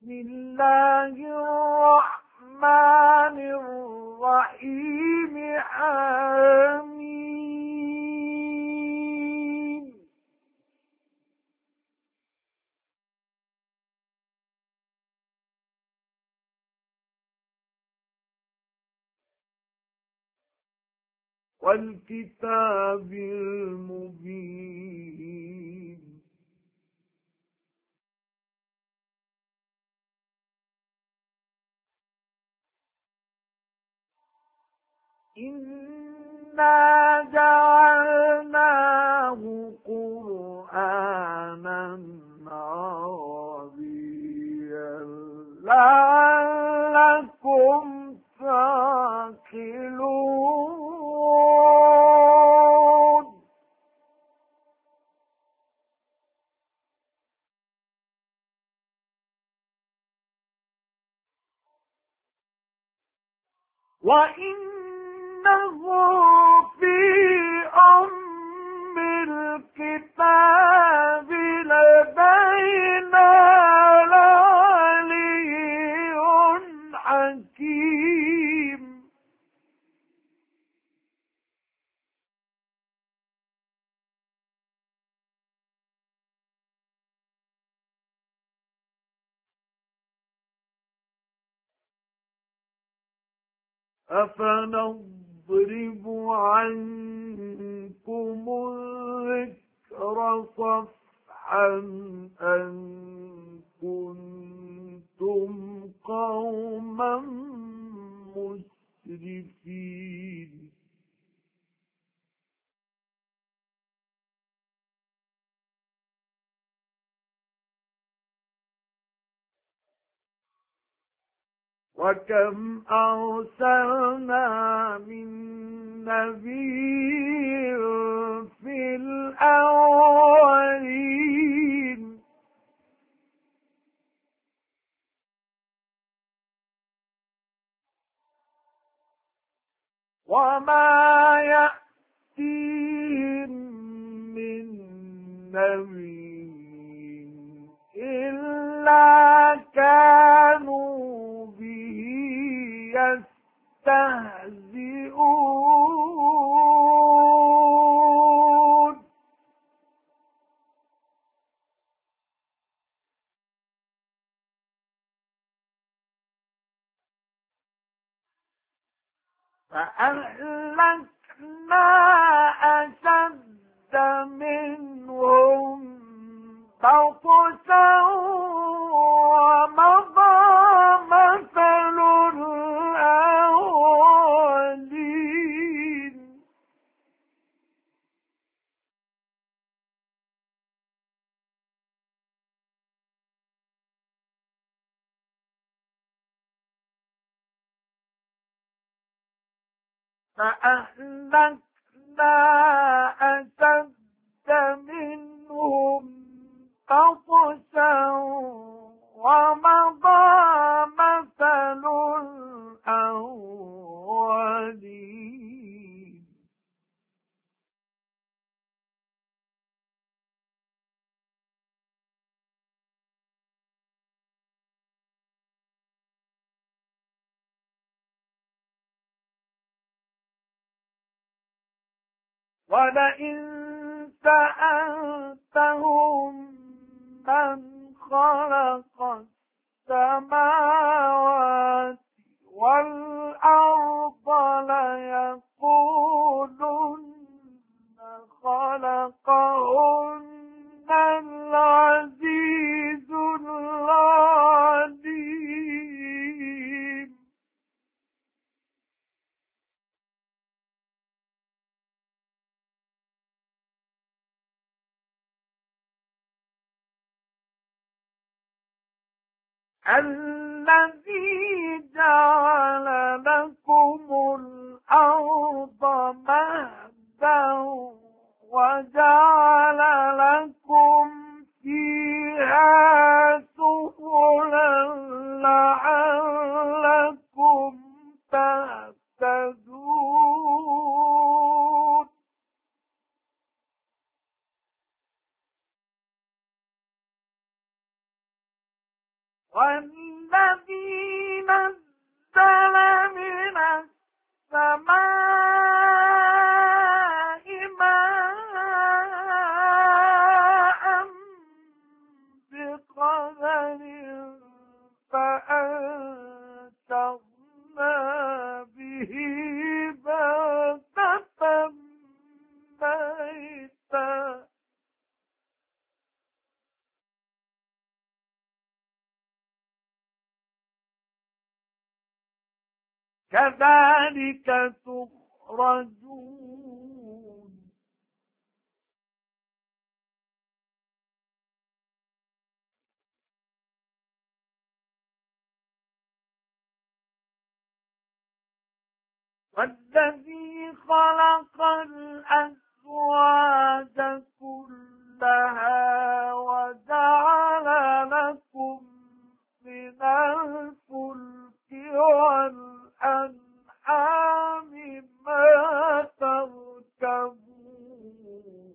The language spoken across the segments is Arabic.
بسم الله الرحمن الرحيم آمين. والكتاب المبين إنا جعلناه قرآنا عربيا لعلكم تعقلون. وإنه في أم الكتاب لدينا لعلي حكيم. أفنضرب عنكم الذكر صفحا أن كنتم قوما مسرفين. وكم أرسلنا من نبي في الأولين وما يأتيهم من نبي إلا كانوا به يستهزئون. فأهلكنا أشد منهم بطشا ومضى مثل الأولين. فأهلكنا أشد منهم بطشا ومضى مثل الأولين. ولئن سألتهم من خلق السماوات والأرض ليقولن خلقهن العزيز العليم. الذي جعل لكم الأرض مهدا وجعل لكم فيها سبلا لعلكم تهتدون. والذي نزل من السماء ماء بقدر فأنشرنا به بلدة ميتا كذلك تخرجون والذي خلق الأزواج كلها وجعل لكم من الفلك والأنعام ما تركبون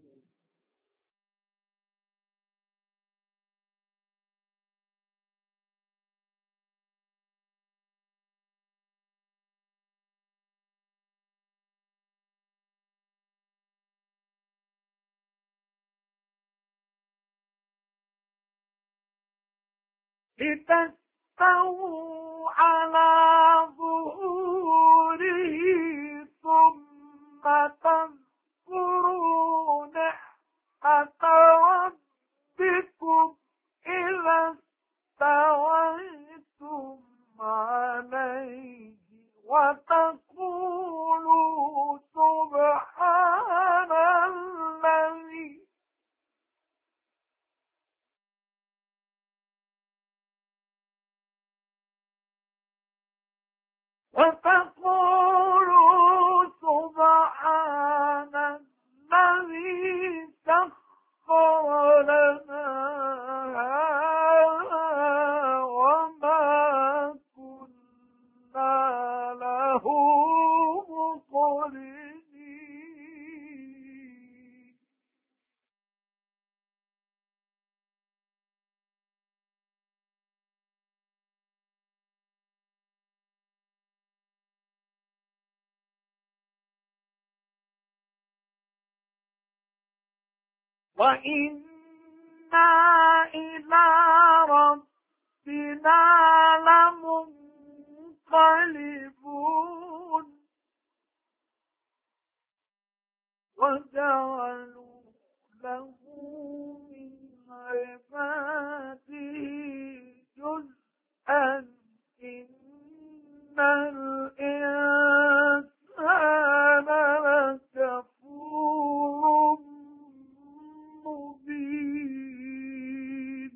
لتستووا على ظهوره ثم تذكروا نعمة ربكم إذا استويتم عليه وتقولوا سبحان الذي سخر لنا هذا وما كنا له مقرنين وإنا إلى ربنا لمنقلبون وجعلوا له من عباده جزءا إن الإنسان لكفور مبين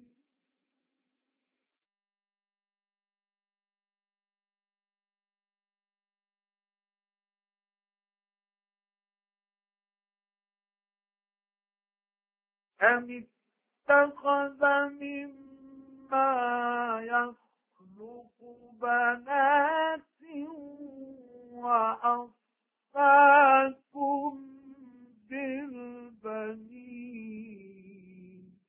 أم اتخذ مما يخلق بنات وأصفاكم بالبنين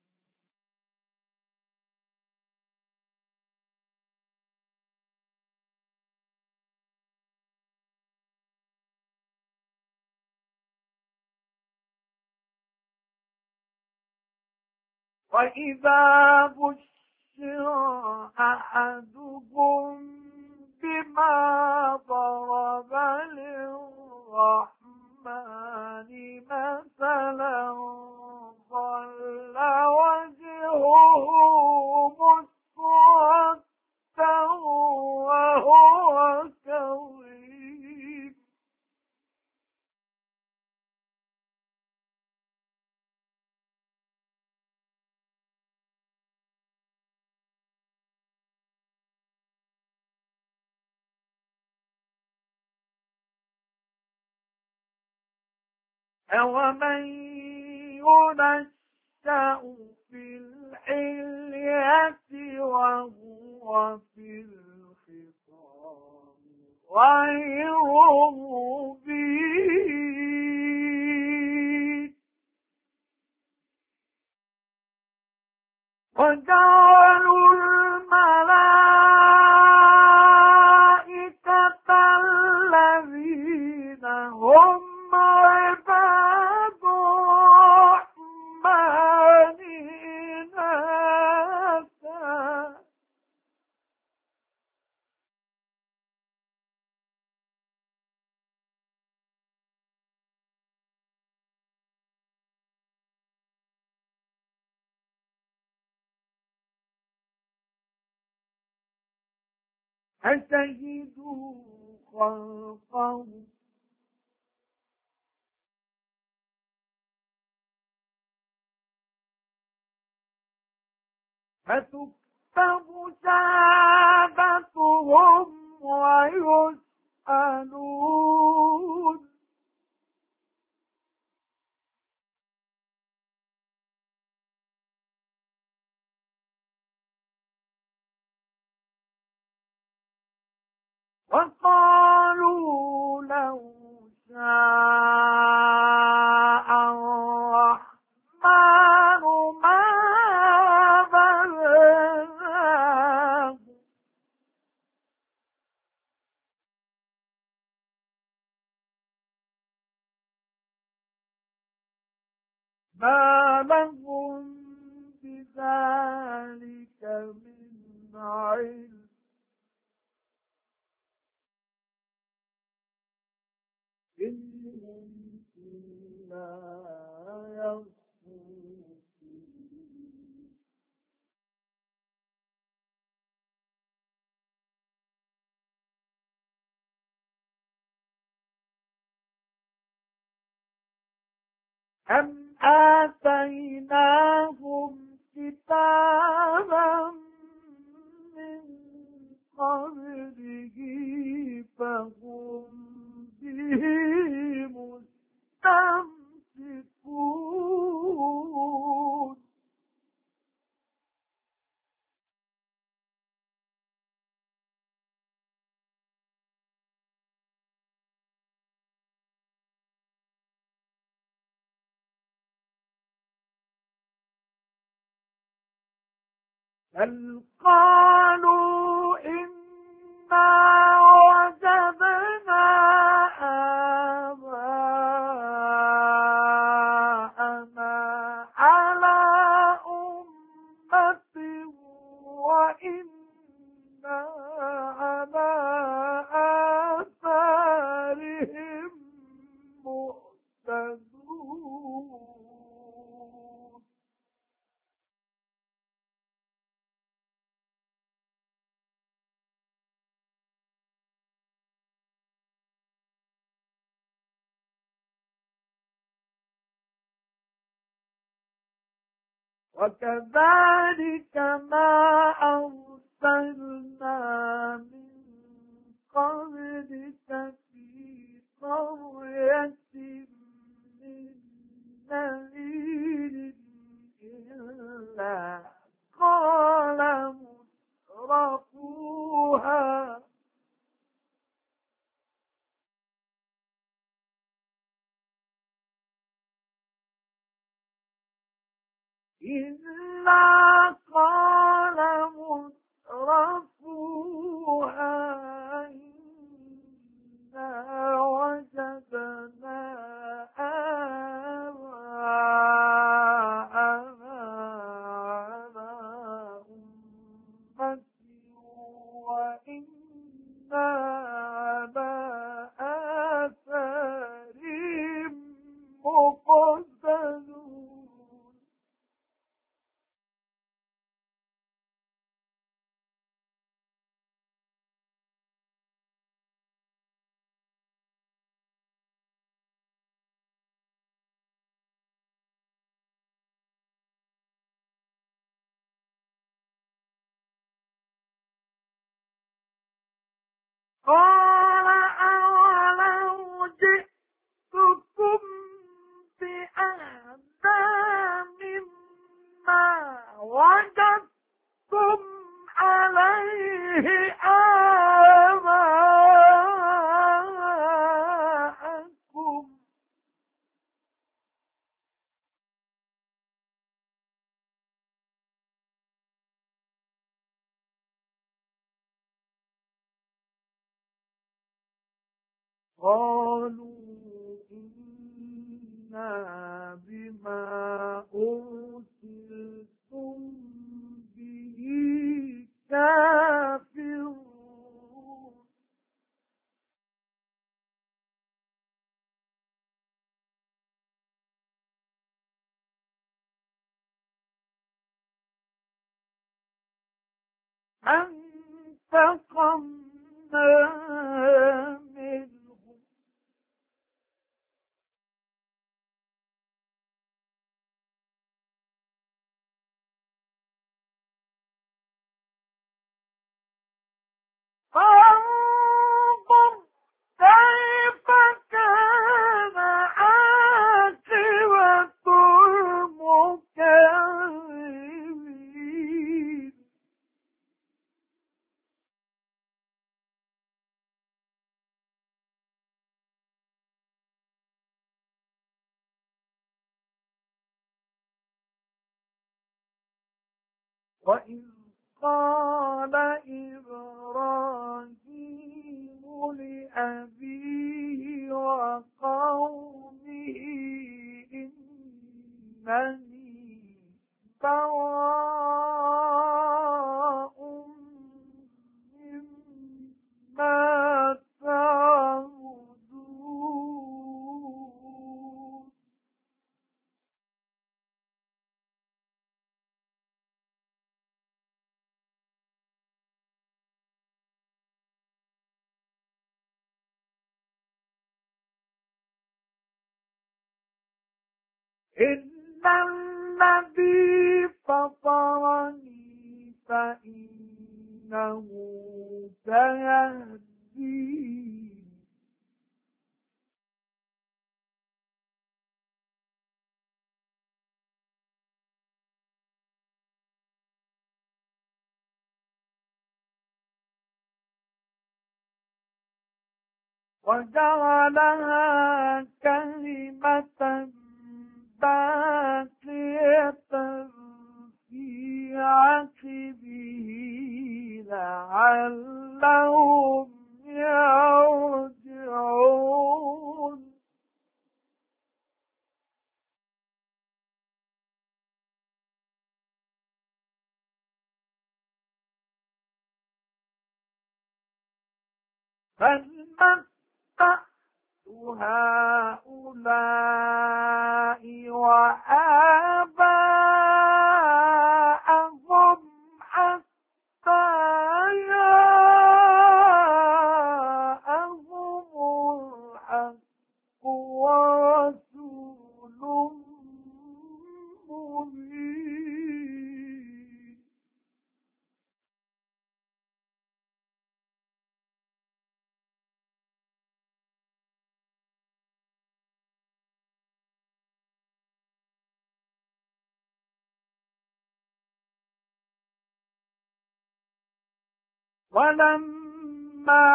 وإذا بشر أحدهم بما ضرب للرحمن مثلا ظل وجهه مسودا وهو كظيم أومن ينشأ في الحلية وهو في الخصام غير مبين وجعلوا أشهدوا خلقهم فتكتب شهادتهم ويسألون وقالوا لو شاء الرحمن ما بلغناه ما لهم بذلك من علم إنهم إلا يخرصون أم آتيناهم كتابا من قبله فهم به مستمسكون بل قالوا إنا وجدنا آباءنا على أمة وإنا على آثارهم مهتدون وكذلك ما أرسلنا من قبلك في قرية من نذير إلا قال مترفوها إلا قال مترفوها إنا وجدنا آباءنا على أمة وإنا على آثارهم مقتدون قال أولو جئتكم بأهدى مما وجدتم عليه آباءكم قالوا إنا بما أرسلتم به كافرون فانتقمنا منهم فانظر كيف كان عاقبة المكذبين وإذ قال إبراهيم لأبيه وقومه إنني براء مما تعبدون إن الذي فطرني فإنه سيهدين وجعلها كلمة باقية في عقبه لعلهم يرجعون بل متعت هؤلاء وآباءهم حتى جاءهم الحق ورسول مبين ولما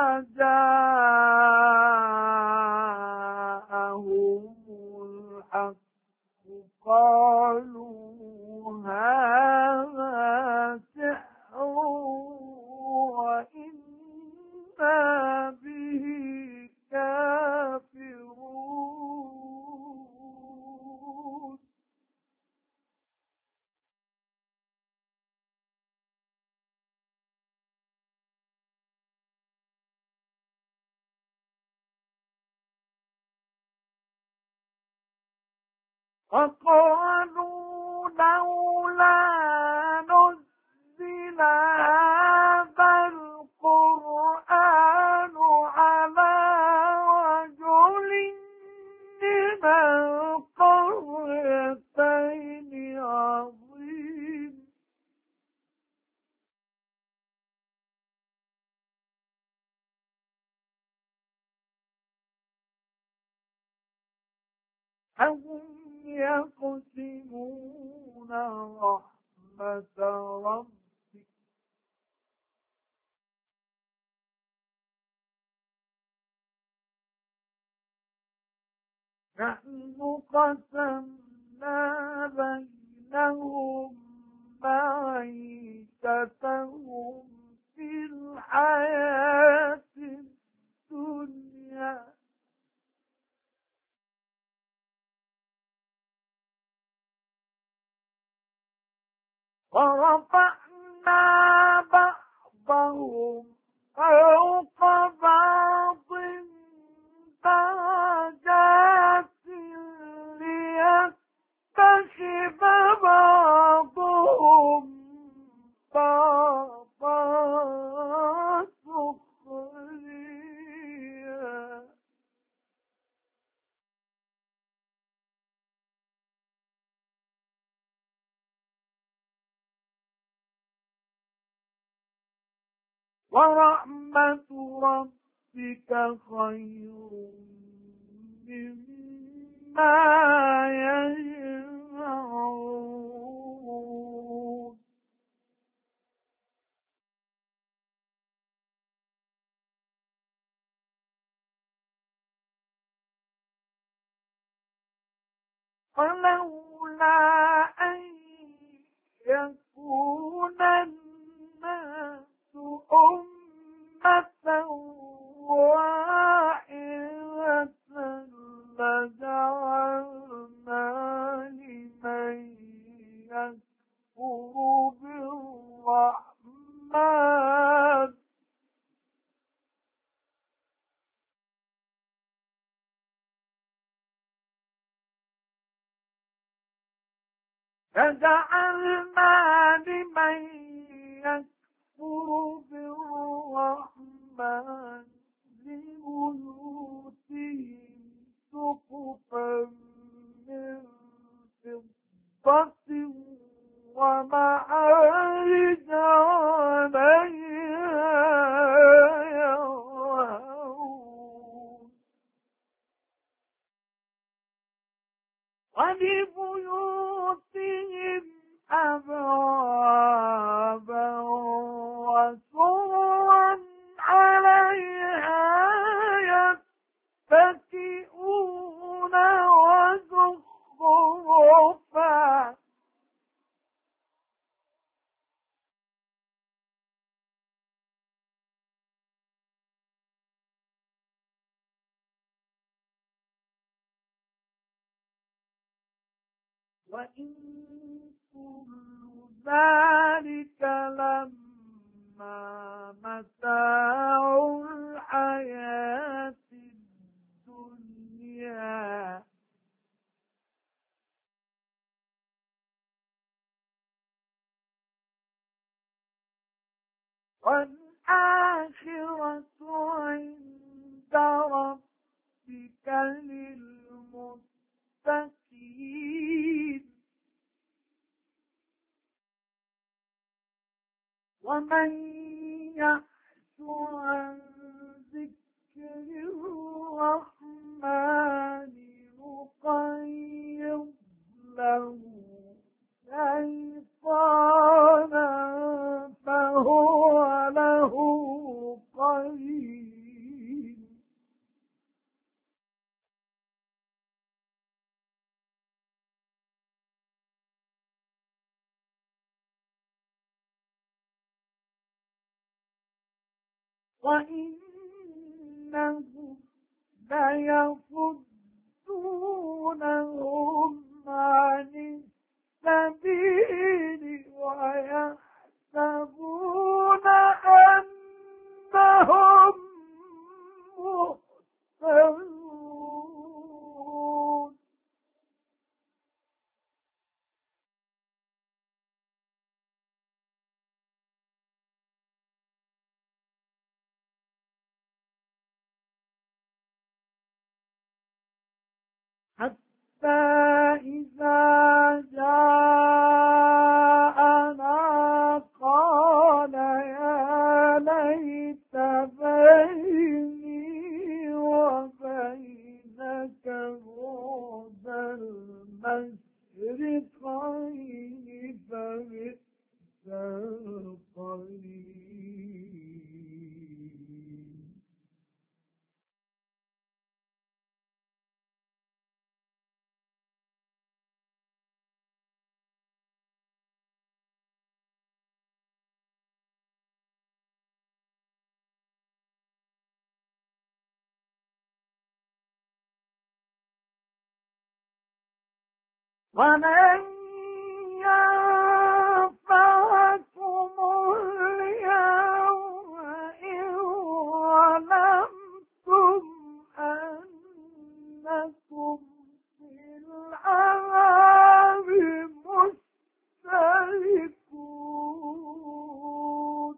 جاءهم الحق قالوا هذا سحر وإنا به كافرون وقالوا لولا نزل هذا القرآن على رجل من القريتين عظيم أهم يقسمون رحمة ربك نحن قسمنا بينهم معيشتهم في الحياة الدنيا ورفعنا بعضهم فوق بعض درجات ليتخذ بعضهم بعضا سخريا ورحمة ربك خير مما يجمعون ولولا أن يكون الناس أمة واحدة لجعلنا لمن يكفر بالرحمن لبيوتهم سقفا من فضة ومعارج عليها يظهرون ولبيوتهم أبوابا وسررا عليها يتكئون وزخرفا وإن كل ذلك لما متاع الحياة الدنيا والآخرة عند ربك للمتقين ومن يعش عن ذكر الرحمن نقيض له شيطانا فهو له قرين وإنهم ليصدونهم عن السبيل ويحسبون أنهم مهتدون حتى إذا جاءنا قال يا ليت بيني وبينك بعد المشرقين فبئس القرين ولن ينفعكم اليوم إذ ظلمتم أنكم في العذاب مشتركون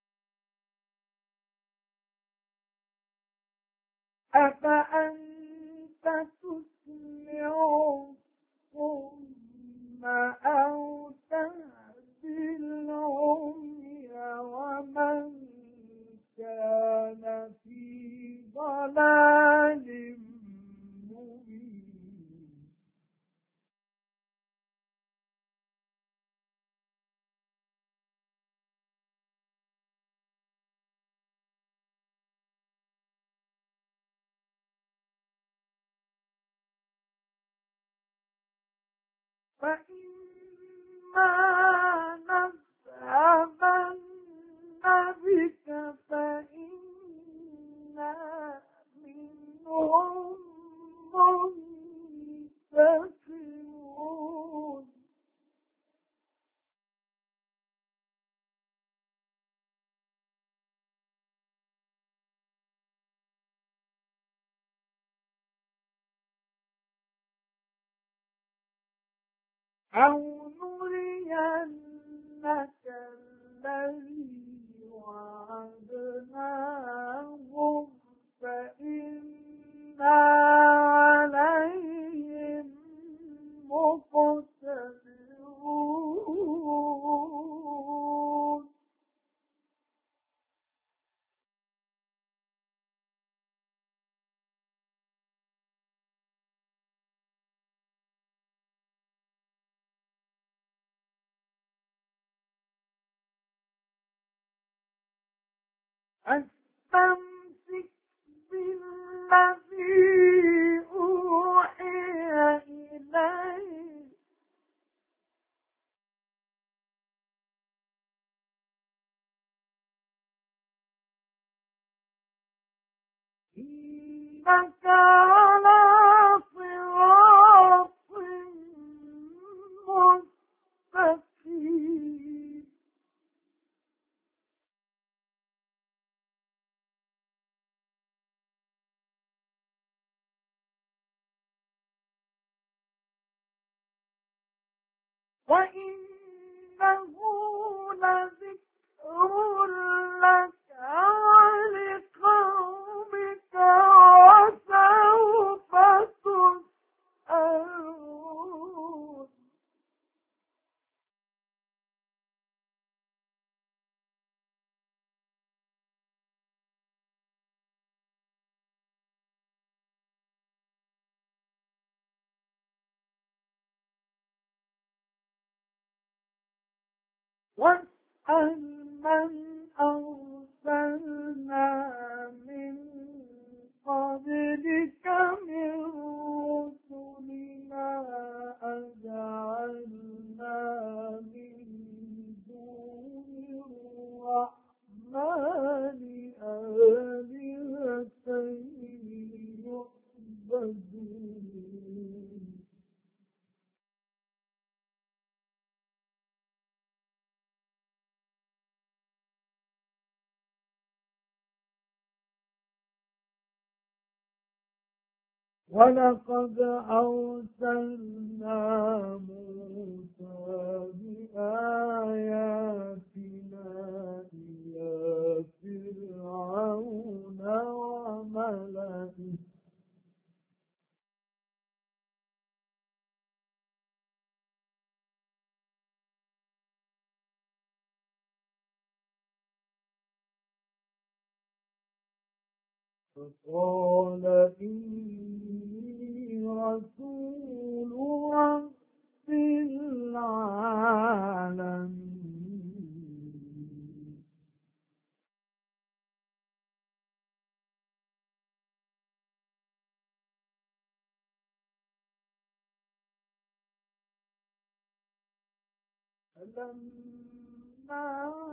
أفأنت تسمع الصم أو تهدي العمي ومن كان في ضلال مبين. فإما نذهبن بك فإنا منهم منتقمون. أو نرينك الذي وعدناهم فإنا عليهم مقتدرون. أستمسك بالذي أوحي إليك إنك على صراط مستقيم. وإنه لذكر لك ولقومك وسوف تسألون. واسأل من أرسلنا من قبلك من رسلنا أجعلنا من دون الرحمن آلهة يعبدون. ولقد أرسلنا موسى بآياتنا إلى فرعون وملئه فقال إني رسول رب العالمين. فلما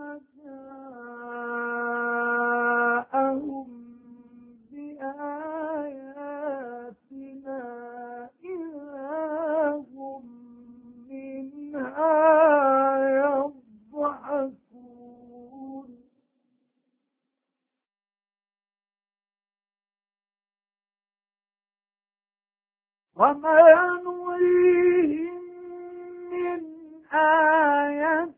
جاءهم بآياتنا إذا هم منها يضحكون. وما نريهم من آية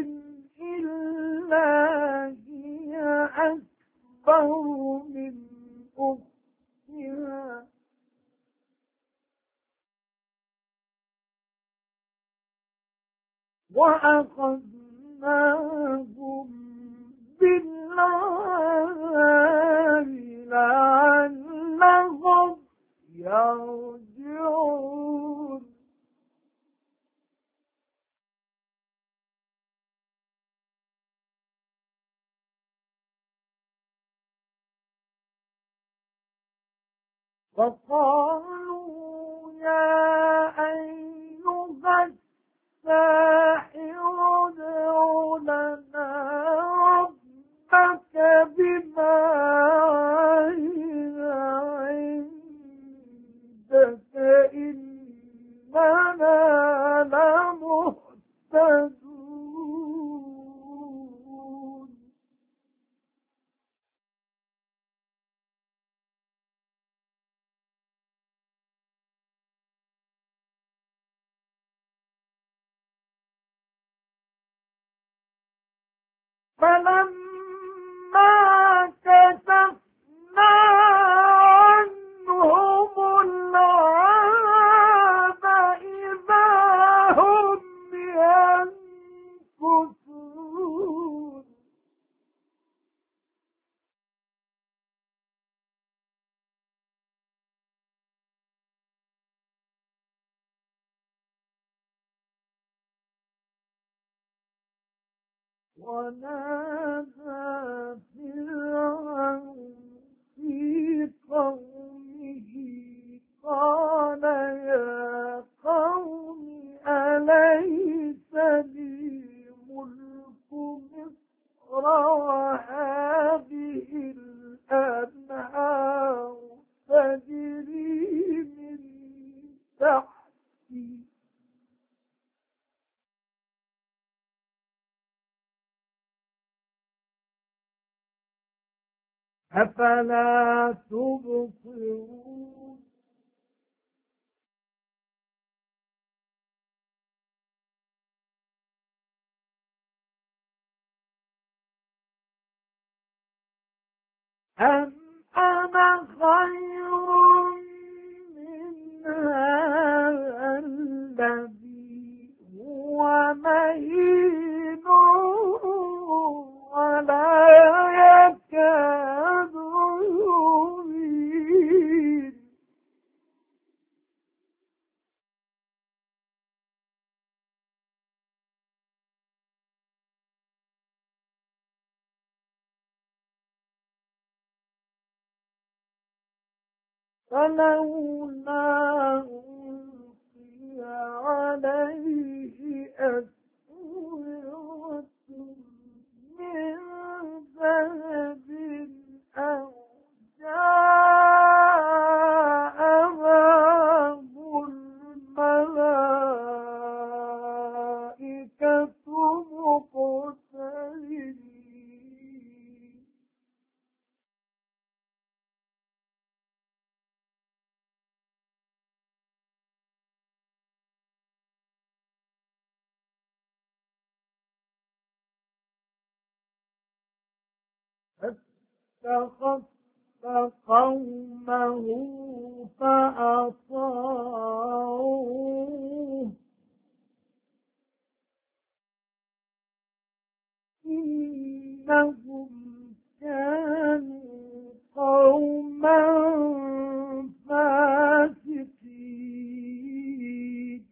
إلا هي أكبر من أختها وأخذناهم بالعذاب لعلهم يرجعون وقالوا يا أيها الساحر ادع لنا ربك بما عهد عندك إننا لمهتدون فلما كشفنا عنهم العذاب إذا هم ينكثون ونادى فرعون في قومه قال يا قوم أليس لي ملك مصر وهذه الأنهار تجري من تحتي أفلا تبصرون أم أنا خير من هذا الذي هو مهين ولا يكاد يبين فلولا ألقي عليه أسورة من ذهب أو جاء معه الملائكة مقترنين فاستخف قومه فأطاعوه إنهم كانوا قوما فاسقين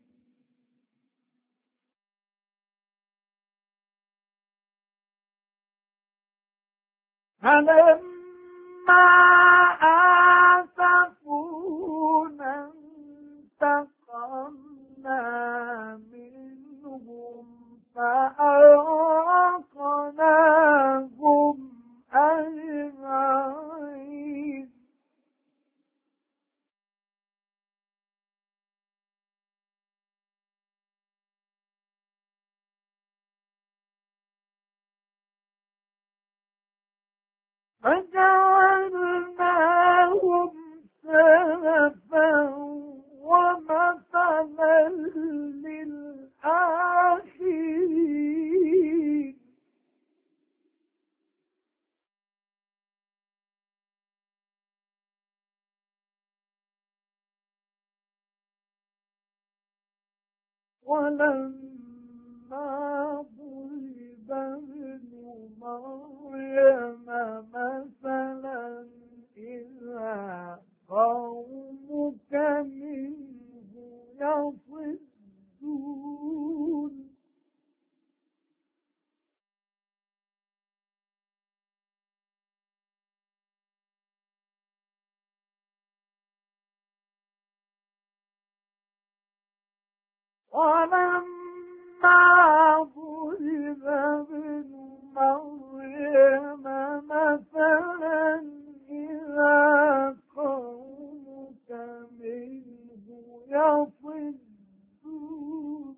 فلما آسفونا انتقمنا منهم فأغرقناهم أجمعين فجعلناهم سلفا ومثلا للآخرين ولما ضرب ابن مريم مثلا إذا قومك منه يصدون ولما ضرب ابن مريم مثلا إذا قومك منه يصدون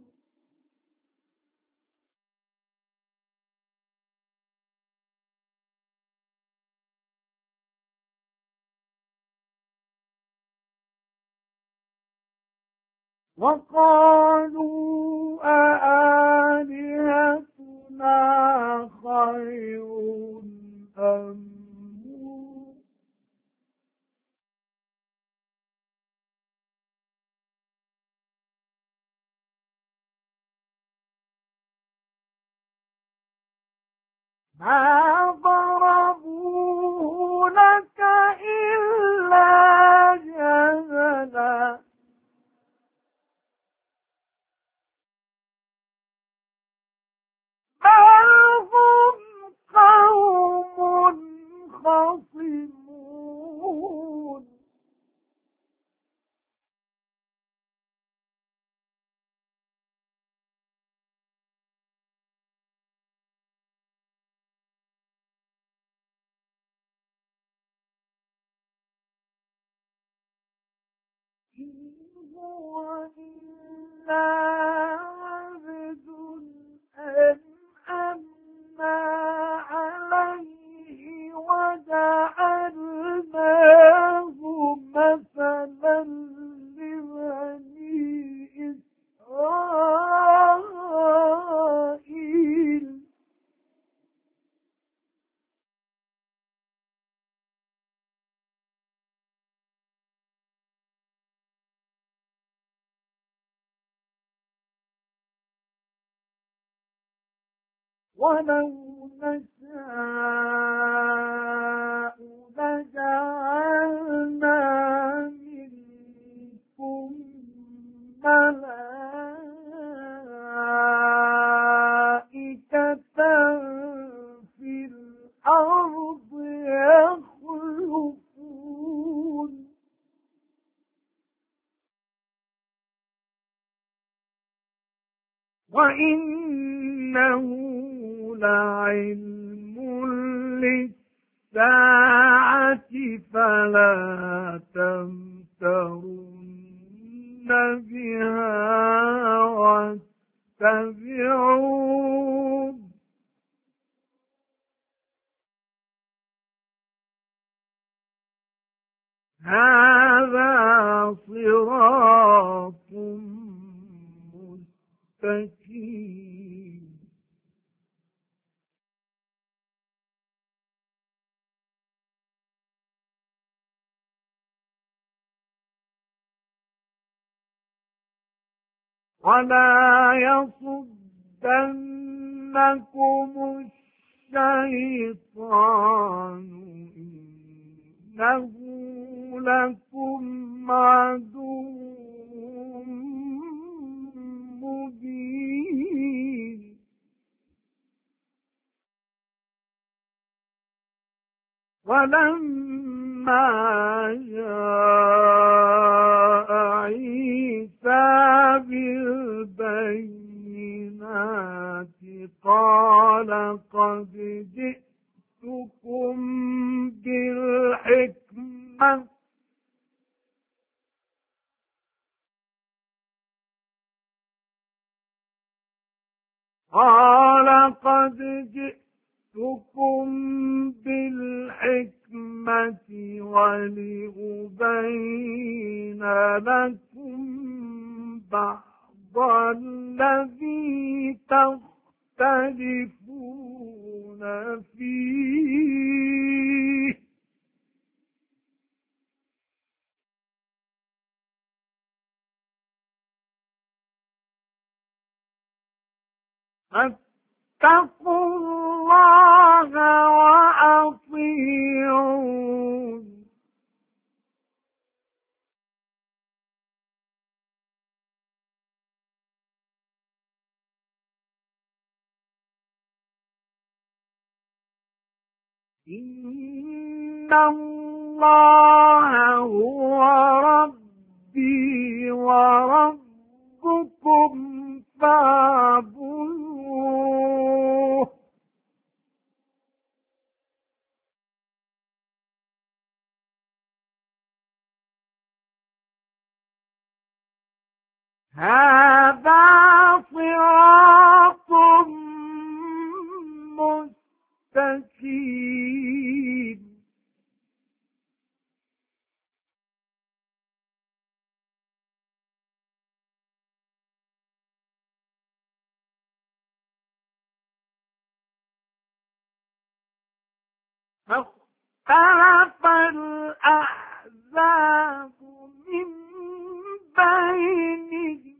وقالوا أآلهتنا خير أم هو ما ضربوه لك إلا جدلا بل هم قوم خصمون إن هو إلا عبد أنعمنا عليه وجعلناه مثلا لبني إسرائيل ولو نشاء لجعلنا منكم ملائكة في الأرض يخلفون وإنه لعلم للساعة فلا تمترن بها واتبعون هذا صراط مستقيم ولا يصدنكم الشيطان إنه لكم عدو مبين ولما جاء عيسى بالبينات قال قد جئتكم بالحكمة ولأبين لكم بعض الذي تختلفون فيه فاتقوا الله وأطيعون. إن الله هو ربي وربكم فاعبدوه. هذا صراط مستقيم. فاختلف الأحزاب من بينهم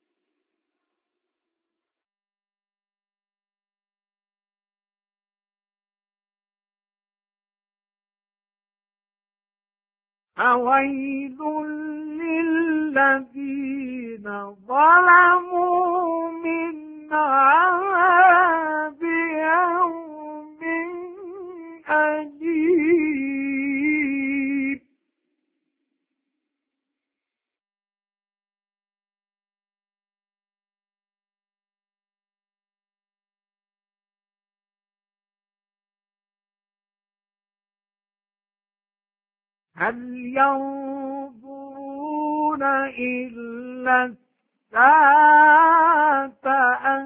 فويل للذين ظلموا من عذاب يوم أليم. هل ينظرون إلا الساعة أن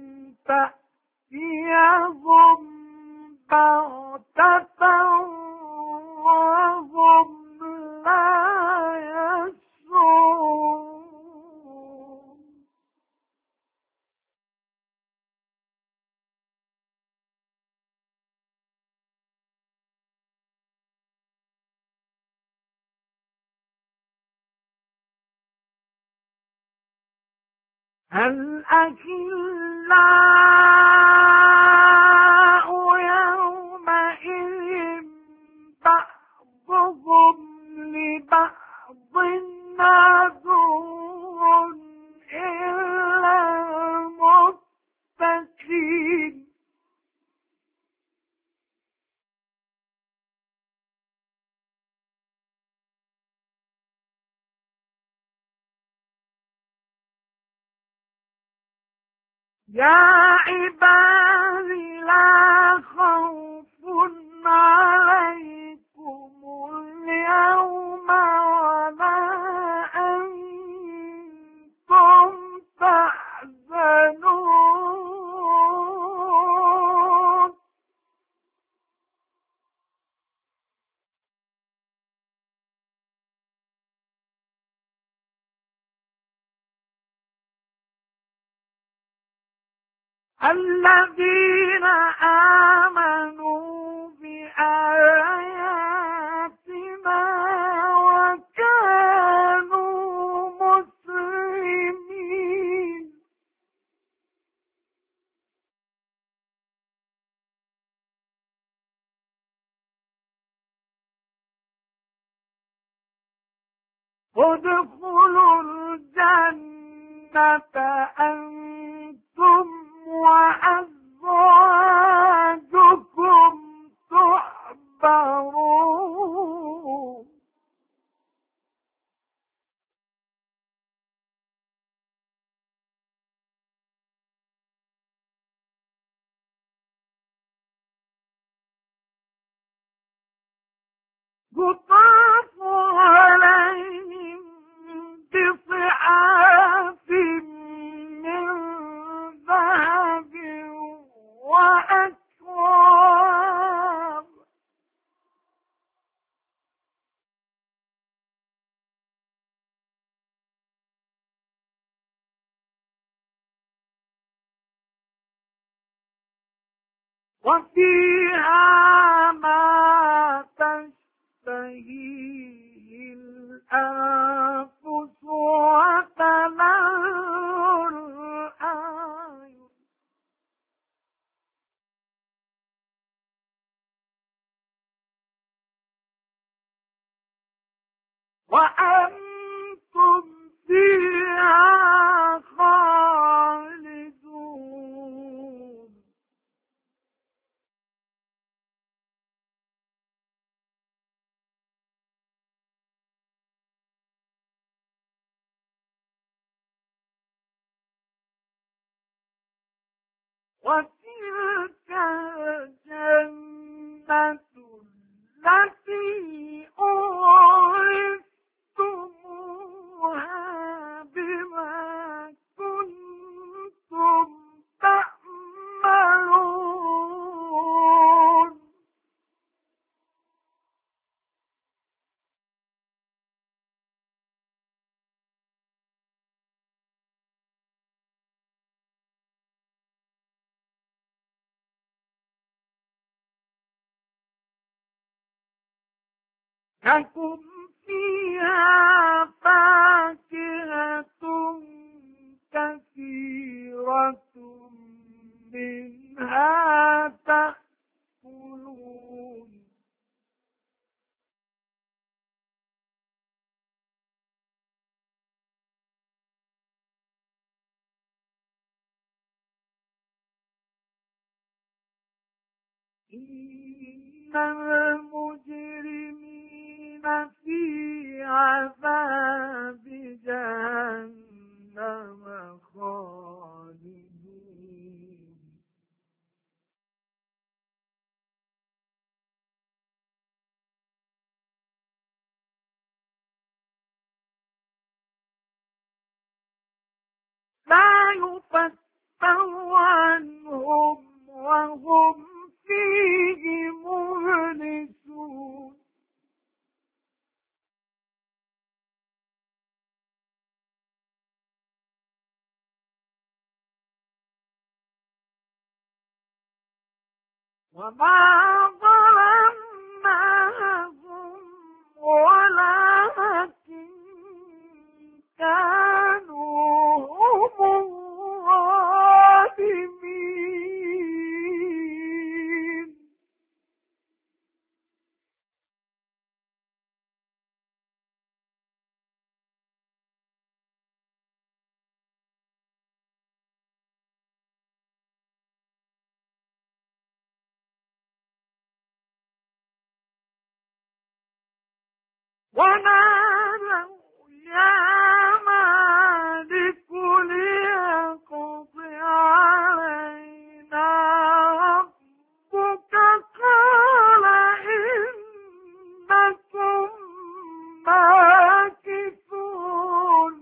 تأتيهم بغتة وهم لا يشعرون. الأخلاء يومئذ بعضهم لبعض عدو إلا المتقين. يا عبادي لا خوف عليكم اليوم ولا أنتم تحزنون. الذين آمنوا بآياتنا وكانوا مسلمين. ادخلوا الجنة أنتم وأزواجكم تحبرون. يطاف عليهم بصحاف من ذهب وأكواب وفيها ما تشتهيه الأنفس وتلذ الأعين. وأنتم فيها خالدون وتلك الجنة التي أورثتموها بما كنتم تعملون لكم فيها فاكهة كثيرة منها تأكلون إن المجرمين في عذاب جهنم خالدون لا يفتر عنهم وهم فيه مبلسون وما ظلمناهم ولكن كانوا هم الظالمين ونادوا يا مالك ليقض علينا ربك قال إنكم ماكثون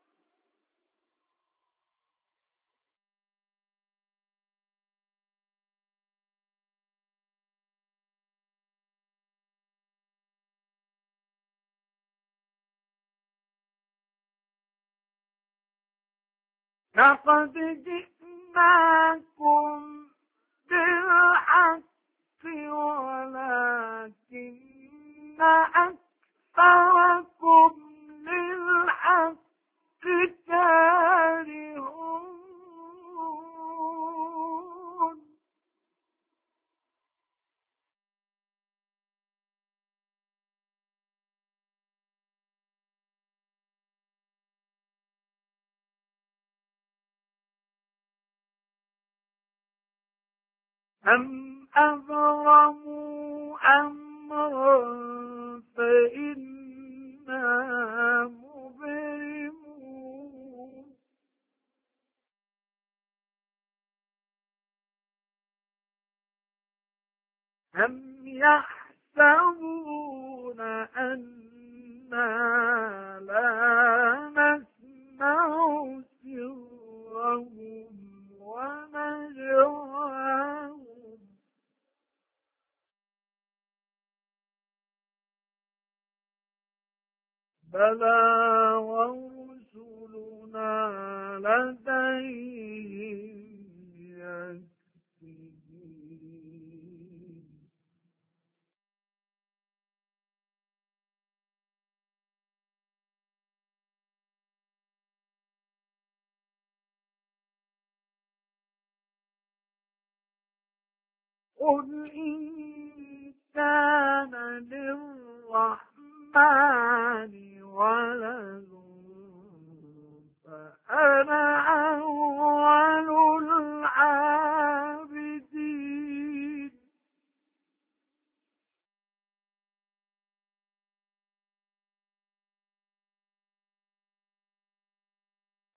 لقد جئناكم بالحق ولكن أكثركم للحق كارهون أم أبرموا أمرا فإنا مبرمون أم يحسبون أنا لا نسمع سرهم ونجواهم بلى ورسلنا لديهم يكتبون قل إن كان للرحمن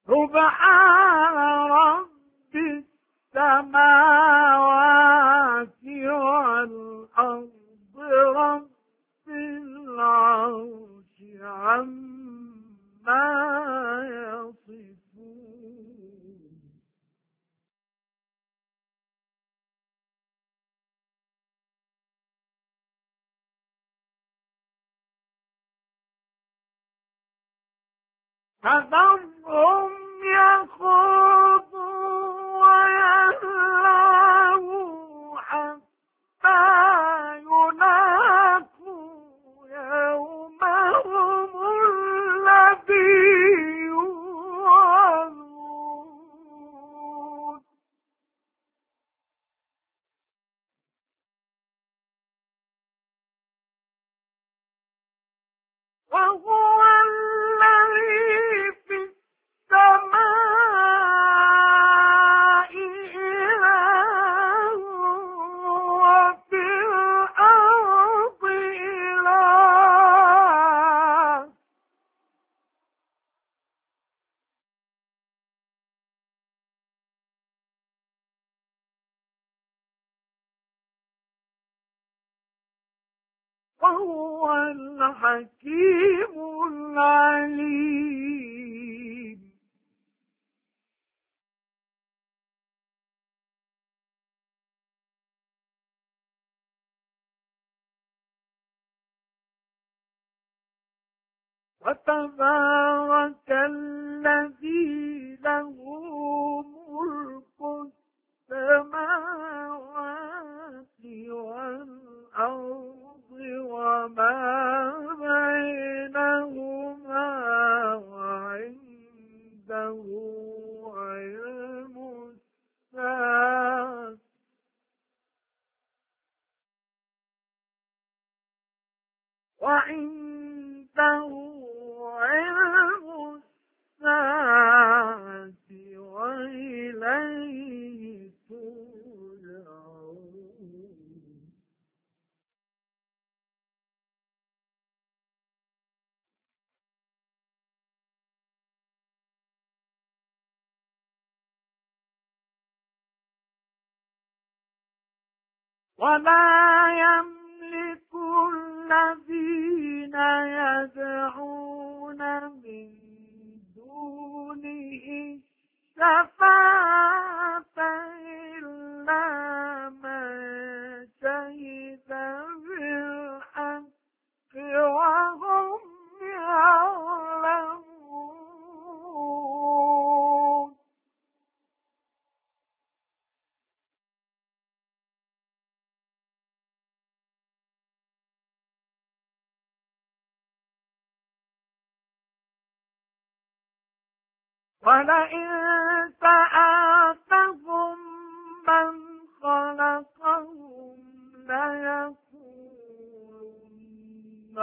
سبحان رب السماوات والأرض رب العرش عما يصفون فذرهم يخوضوا ويلعبوا حتى يلاقوا يومهم الذي يوعدون وهو الذي في السماء إله وفي الأرض إله وهو الحكيم العليم وتبارك الذي له ملك السماوات والأرض وما بينهما وعنده علم الساعة وعنده علم الساعة وإليه ترجعون ولا يملك الذين يدعون من دونه الشفاعة إلا من شهد بالحق وهم يعلمون ولئن سألتهم من خلقهم ليقولن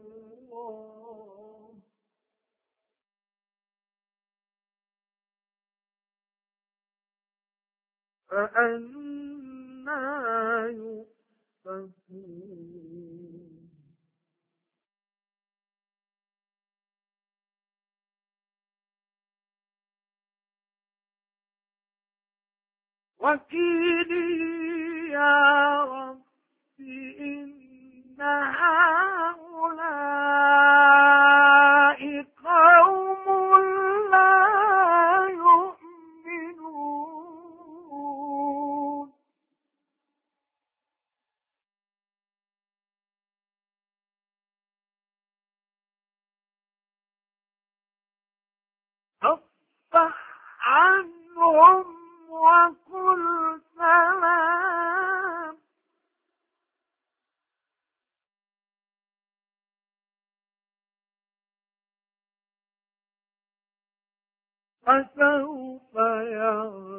الله فأنى يؤفكون وكيلي يا رب إن هؤلاء قوم لا يؤمنون فاصفح عنهم وقل سلام فسوف يعلمون